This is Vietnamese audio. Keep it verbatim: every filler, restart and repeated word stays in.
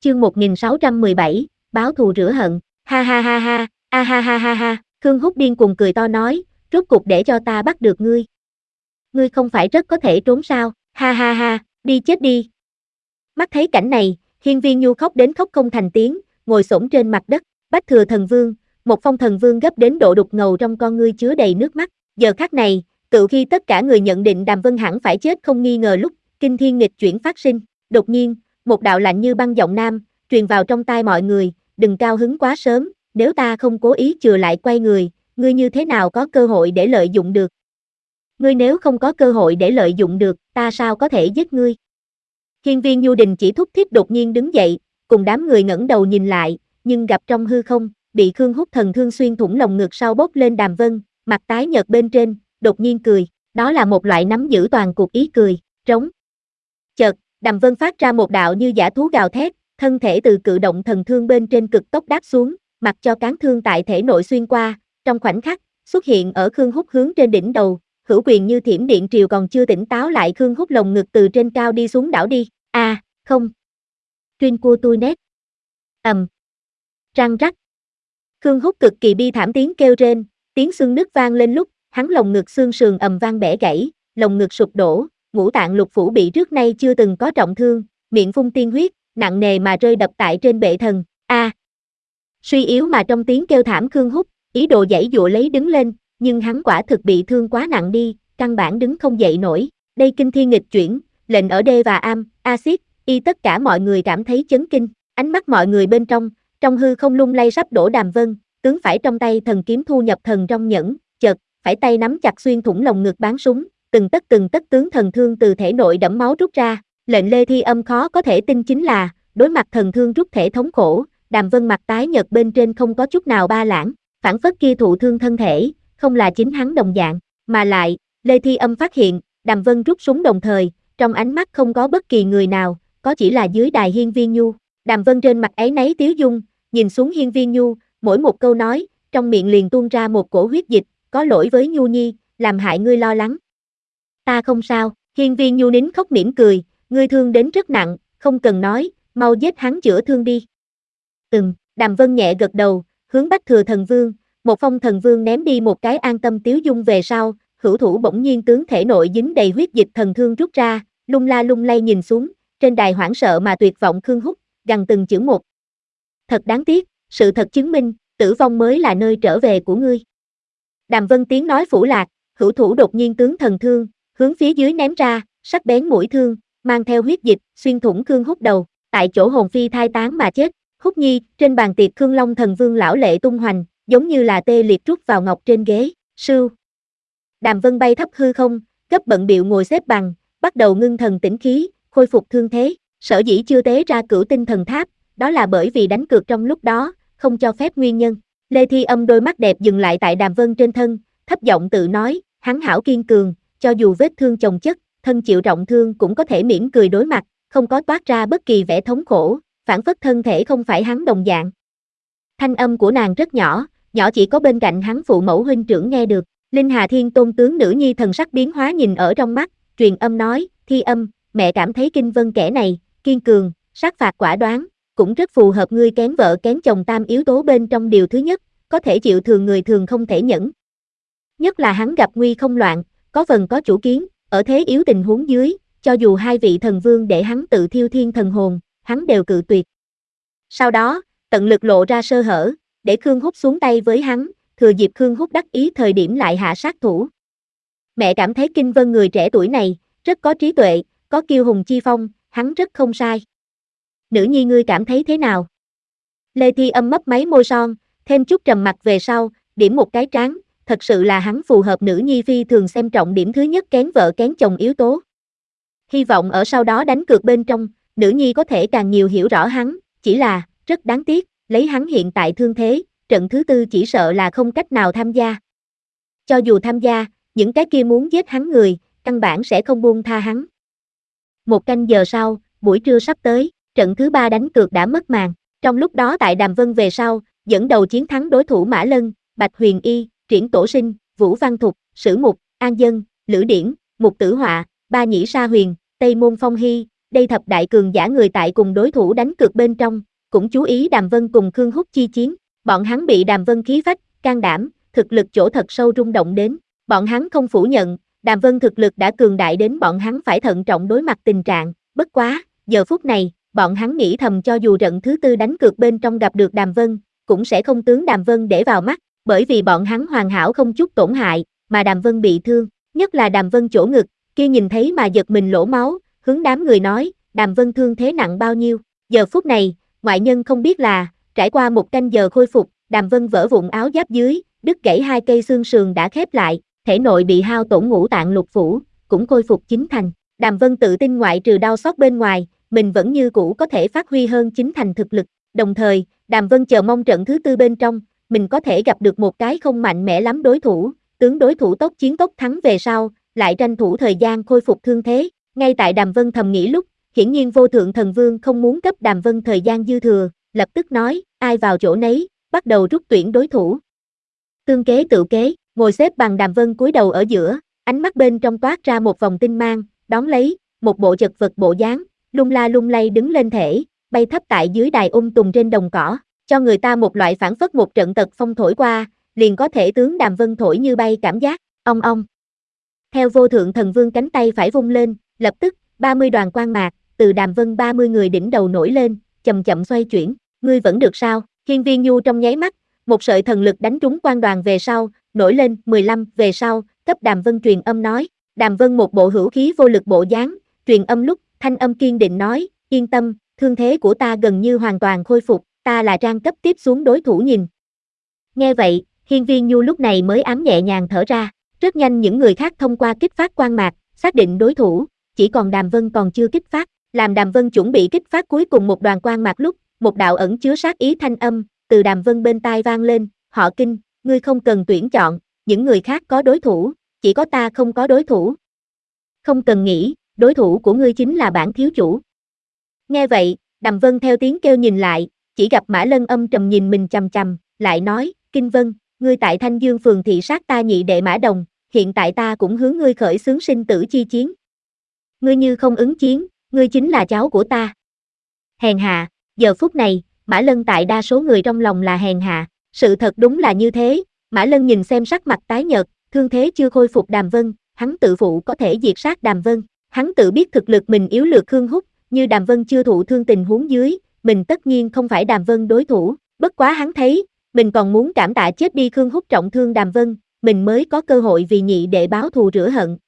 chương một nghìn sáu trăm mười bảy, báo thù rửa hận, ha ha ha ha, a ha ha ha ha, Khương Húc điên cuồng cười to nói, rốt cục để cho ta bắt được ngươi. Ngươi không phải rất có thể trốn sao, ha ha ha, đi chết đi. Mắt thấy cảnh này, Hiên Viên Nhu khóc đến khóc không thành tiếng, ngồi xổm trên mặt đất, Bách Thừa Thần Vương, một Phong Thần Vương gấp đến độ đục ngầu trong con ngươi chứa đầy nước mắt. Giờ khắc này, tự khi tất cả người nhận định Đàm Vân hẳn phải chết không nghi ngờ lúc kinh thiên nghịch chuyển phát sinh, đột nhiên, một đạo lạnh như băng giọng nam truyền vào trong tai mọi người, đừng cao hứng quá sớm, nếu ta không cố ý chừa lại quay người, ngươi như thế nào có cơ hội để lợi dụng được? Ngươi nếu không có cơ hội để lợi dụng được, ta sao có thể giết ngươi? Hiên Viên Nhu Đình chỉ thúc thiết đột nhiên đứng dậy, cùng đám người ngẩng đầu nhìn lại, nhưng gặp trong hư không, bị Khương Húc thần thương xuyên thủng lồng ngực sau bốc lên Đàm Vân, mặt tái nhợt bên trên, đột nhiên cười, đó là một loại nắm giữ toàn cục ý cười, trống. Chợt, Đàm Vân phát ra một đạo như dã thú gào thét, thân thể từ cự động thần thương bên trên cực tốc đáp xuống, mặc cho cán thương tại thể nội xuyên qua, trong khoảnh khắc, xuất hiện ở Khương Húc hướng trên đỉnh đầu, hữu quyền như thiểm điện triều còn chưa tỉnh táo lại Khương Húc lồng ngực từ trên cao đi xuống đảo đi, a à, không. Chuyên cua tui nét. Ầm. Răng rắc. Khương Húc cực kỳ bi thảm tiếng kêu rên, tiếng xương nứt vang lên lúc, hắn lồng ngực xương sườn ầm vang bẻ gãy, lồng ngực sụp đổ, ngũ tạng lục phủ bị trước nay chưa từng có trọng thương, miệng phun tiên huyết, nặng nề mà rơi đập tại trên bệ thần, a. À. Suy yếu mà trong tiếng kêu thảm Khương Húc, ý đồ giãy dụa lấy đứng lên, nhưng hắn quả thực bị thương quá nặng đi, căn bản đứng không dậy nổi, đây kinh thiên nghịch chuyển, lệnh ở D và Am, Axit, Y tất cả mọi người cảm thấy chấn kinh, ánh mắt mọi người bên trong, trong hư không lung lay sắp đổ Đàm Vân, tướng phải trong tay thần kiếm thu nhập thần trong nhẫn, chợt, phải tay nắm chặt xuyên thủng lồng ngực bắn súng, từng tấc từng tấc tướng thần thương từ thể nội đẫm máu rút ra, lệnh Lê Thi Âm khó có thể tin chính là, đối mặt thần thương rút thể thống khổ, Đàm Vân mặt tái nhợt bên trên không có chút nào ba lãng, phản phất kia thụ thương thân thể, không là chính hắn đồng dạng, mà lại, Lê Thi Âm phát hiện, Đàm Vân rút súng đồng thời, trong ánh mắt không có bất kỳ người nào, có chỉ là dưới đài Hiên Viên Nhu. Đàm Vân trên mặt áy náy tiếu dung, nhìn xuống Hiên Viên Nhu, mỗi một câu nói, trong miệng liền tuôn ra một cổ huyết dịch, có lỗi với Nhu Nhi, làm hại ngươi lo lắng. Ta không sao, Hiên Viên Nhu nín khóc mỉm cười, ngươi thương đến rất nặng, không cần nói, mau giết hắn chữa thương đi. Ừm, Đàm Vân nhẹ gật đầu, hướng Bách Thừa Thần Vương, một Phong Thần Vương ném đi một cái an tâm tiếu dung về sau, hữu thủ bỗng nhiên tướng thể nội dính đầy huyết dịch thần thương rút ra, lung la lung lay nhìn xuống, trên đài hoảng sợ mà tuyệt vọng Khương Húc, gằn từng chữ một. Thật đáng tiếc, sự thật chứng minh, tử vong mới là nơi trở về của ngươi. Đàm Vân tiếng nói phủ lạc, hữu thủ đột nhiên tướng thần thương, hướng phía dưới ném ra, sắc bén mũi thương, mang theo huyết dịch, xuyên thủng Khương Húc đầu, tại chỗ hồn phi thai tán mà chết. Húc Nhi, trên bàn tiệc Khương Long Thần Vương lão lệ tung hoành, giống như là tê liệt rút vào ngọc trên ghế, sưu. Đàm Vân bay thấp hư không, gấp bận biệu ngồi xếp bằng, bắt đầu ngưng thần tĩnh khí, khôi phục thương thế, sở dĩ chưa tế ra cửu tinh thần tháp, đó là bởi vì đánh cược trong lúc đó, không cho phép nguyên nhân. Lê Thi Âm đôi mắt đẹp dừng lại tại Đàm Vân trên thân, thấp giọng tự nói, hắn hảo kiên cường, cho dù vết thương chồng chất, thân chịu trọng thương cũng có thể mỉm cười đối mặt, không có toát ra bất kỳ vẻ thống khổ, phản phất thân thể không phải hắn đồng dạng. Thanh âm của nàng rất nhỏ, nhỏ chỉ có bên cạnh hắn phụ mẫu huynh trưởng nghe được. Linh Hà Thiên Tôn tướng nữ nhi thần sắc biến hóa nhìn ở trong mắt, truyền âm nói, Thi Âm, mẹ cảm thấy Kinh Vân kẻ này, kiên cường, sát phạt quả đoán, cũng rất phù hợp ngươi kén vợ kén chồng tam yếu tố bên trong điều thứ nhất, có thể chịu thường người thường không thể nhẫn. Nhất là hắn gặp nguy không loạn, có phần có chủ kiến, ở thế yếu tình huống dưới, cho dù hai vị thần vương để hắn tự thiêu thiên thần hồn, hắn đều cự tuyệt. Sau đó, tận lực lộ ra sơ hở, để Khương Húc xuống tay với hắn, thừa dịp Khương Húc đắc ý thời điểm lại hạ sát thủ. Mẹ cảm thấy Kinh Vân người trẻ tuổi này, rất có trí tuệ, có kiêu hùng chi phong, hắn rất không sai. Nữ nhi ngươi cảm thấy thế nào? Lê Thi Âm mấp máy môi son, thêm chút trầm mặc về sau, điểm một cái trán, thật sự là hắn phù hợp nữ nhi phi thường xem trọng điểm thứ nhất kén vợ kén chồng yếu tố. Hy vọng ở sau đó đánh cược bên trong, nữ nhi có thể càng nhiều hiểu rõ hắn, chỉ là, rất đáng tiếc, lấy hắn hiện tại thương thế, trận thứ tư chỉ sợ là không cách nào tham gia. Cho dù tham gia, những cái kia muốn giết hắn người, căn bản sẽ không buông tha hắn. Một canh giờ sau, buổi trưa sắp tới, trận thứ ba đánh cược đã mất màn. Trong lúc đó tại Đàm Vân về sau, dẫn đầu chiến thắng đối thủ Mã Lân, Bạch Huyền Y, Triển Tổ Sinh, Vũ Văn Thục, Sử Mục, An Dân, Lữ Điển, Mục Tử Họa, Ba Nhĩ Sa Huyền, Tây Môn Phong Hy, đây thập đại cường giả người tại cùng đối thủ đánh cược bên trong, cũng chú ý Đàm Vân cùng Khương Húc chi chiến, bọn hắn bị Đàm Vân khí phách, can đảm, thực lực chỗ thật sâu rung động đến, bọn hắn không phủ nhận, Đàm Vân thực lực đã cường đại đến bọn hắn phải thận trọng đối mặt tình trạng, bất quá, giờ phút này, bọn hắn nghĩ thầm cho dù trận thứ tư đánh cược bên trong gặp được Đàm Vân, cũng sẽ không tướng Đàm Vân để vào mắt, bởi vì bọn hắn hoàn hảo không chút tổn hại, mà Đàm Vân bị thương, nhất là Đàm Vân chỗ ngực, kia nhìn thấy mà giật mình lỗ máu, hướng đám người nói, Đàm Vân thương thế nặng bao nhiêu, giờ phút này, ngoại nhân không biết là, trải qua một canh giờ khôi phục, Đàm Vân vỡ vụn áo giáp dưới, đứt gãy hai cây xương sườn đã khép lại, thể nội bị hao tổn ngũ tạng lục phủ, cũng khôi phục chính thành. Đàm Vân tự tin ngoại trừ đau xót bên ngoài, mình vẫn như cũ có thể phát huy hơn chính thành thực lực. Đồng thời, Đàm Vân chờ mong trận thứ tư bên trong, mình có thể gặp được một cái không mạnh mẽ lắm đối thủ, tướng đối thủ tốc chiến tốc thắng về sau, lại tranh thủ thời gian khôi phục thương thế. Ngay tại Đàm Vân thầm nghĩ lúc, hiển nhiên Vô Thượng Thần Vương không muốn cấp Đàm Vân thời gian dư thừa, lập tức nói, ai vào chỗ nấy, bắt đầu rút tuyển đối thủ. Tương kế tự kế, ngồi xếp bằng Đàm Vân cúi đầu ở giữa, ánh mắt bên trong toát ra một vòng tinh mang, đón lấy, một bộ chật vật bộ dáng, lung la lung lay đứng lên thể, bay thấp tại dưới đài ung tùng trên đồng cỏ, cho người ta một loại phản phất một trận tật phong thổi qua, liền có thể tướng Đàm Vân thổi như bay cảm giác, ong ong. Theo Vô Thượng Thần Vương cánh tay phải vung lên, lập tức, ba mươi đoàn quang mạc, từ Đàm Vân ba mươi người đỉnh đầu nổi lên, chậm chậm xoay chuyển, ngươi vẫn được sao? Hiên Viên Nhu trong nháy mắt, một sợi thần lực đánh trúng quang đoàn về sau, nổi lên, mười lăm về sau, cấp Đàm Vân truyền âm nói, Đàm Vân một bộ hữu khí vô lực bộ dáng, truyền âm lúc, thanh âm kiên định nói, yên tâm, thương thế của ta gần như hoàn toàn khôi phục, ta là trang cấp tiếp xuống đối thủ nhìn. Nghe vậy, Hiên Viên Nhu lúc này mới ám nhẹ nhàng thở ra, rất nhanh những người khác thông qua kích phát quang mạc, xác định đối thủ, chỉ còn Đàm Vân còn chưa kích phát, làm Đàm Vân chuẩn bị kích phát cuối cùng một đoàn quang mạc lúc, một đạo ẩn chứa sát ý thanh âm, từ Đàm Vân bên tai vang lên, họ Kinh, ngươi không cần tuyển chọn, những người khác có đối thủ, chỉ có ta không có đối thủ. Không cần nghĩ, đối thủ của ngươi chính là bản thiếu chủ. Nghe vậy, Đàm Vân theo tiếng kêu nhìn lại, chỉ gặp Mã Lân âm trầm nhìn mình chằm chằm, lại nói, Kinh Vân, ngươi tại Thanh Dương phường thị sát ta nhị đệ Mã Đồng, hiện tại ta cũng hướng ngươi khởi xướng sinh tử chi chiến. Ngươi như không ứng chiến, ngươi chính là cháu của ta. Hèn hạ, giờ phút này, Mã Lân tại đa số người trong lòng là hèn hạ, sự thật đúng là như thế, Mã Lân nhìn xem sắc mặt tái nhợt, thương thế chưa khôi phục Đàm Vân, hắn tự phụ có thể diệt sát Đàm Vân, hắn tự biết thực lực mình yếu lược Khương Húc, như Đàm Vân chưa thụ thương tình huống dưới, mình tất nhiên không phải Đàm Vân đối thủ, bất quá hắn thấy, mình còn muốn cảm tạ chết đi Khương Húc trọng thương Đàm Vân, mình mới có cơ hội vì nhị đệ báo thù rửa hận,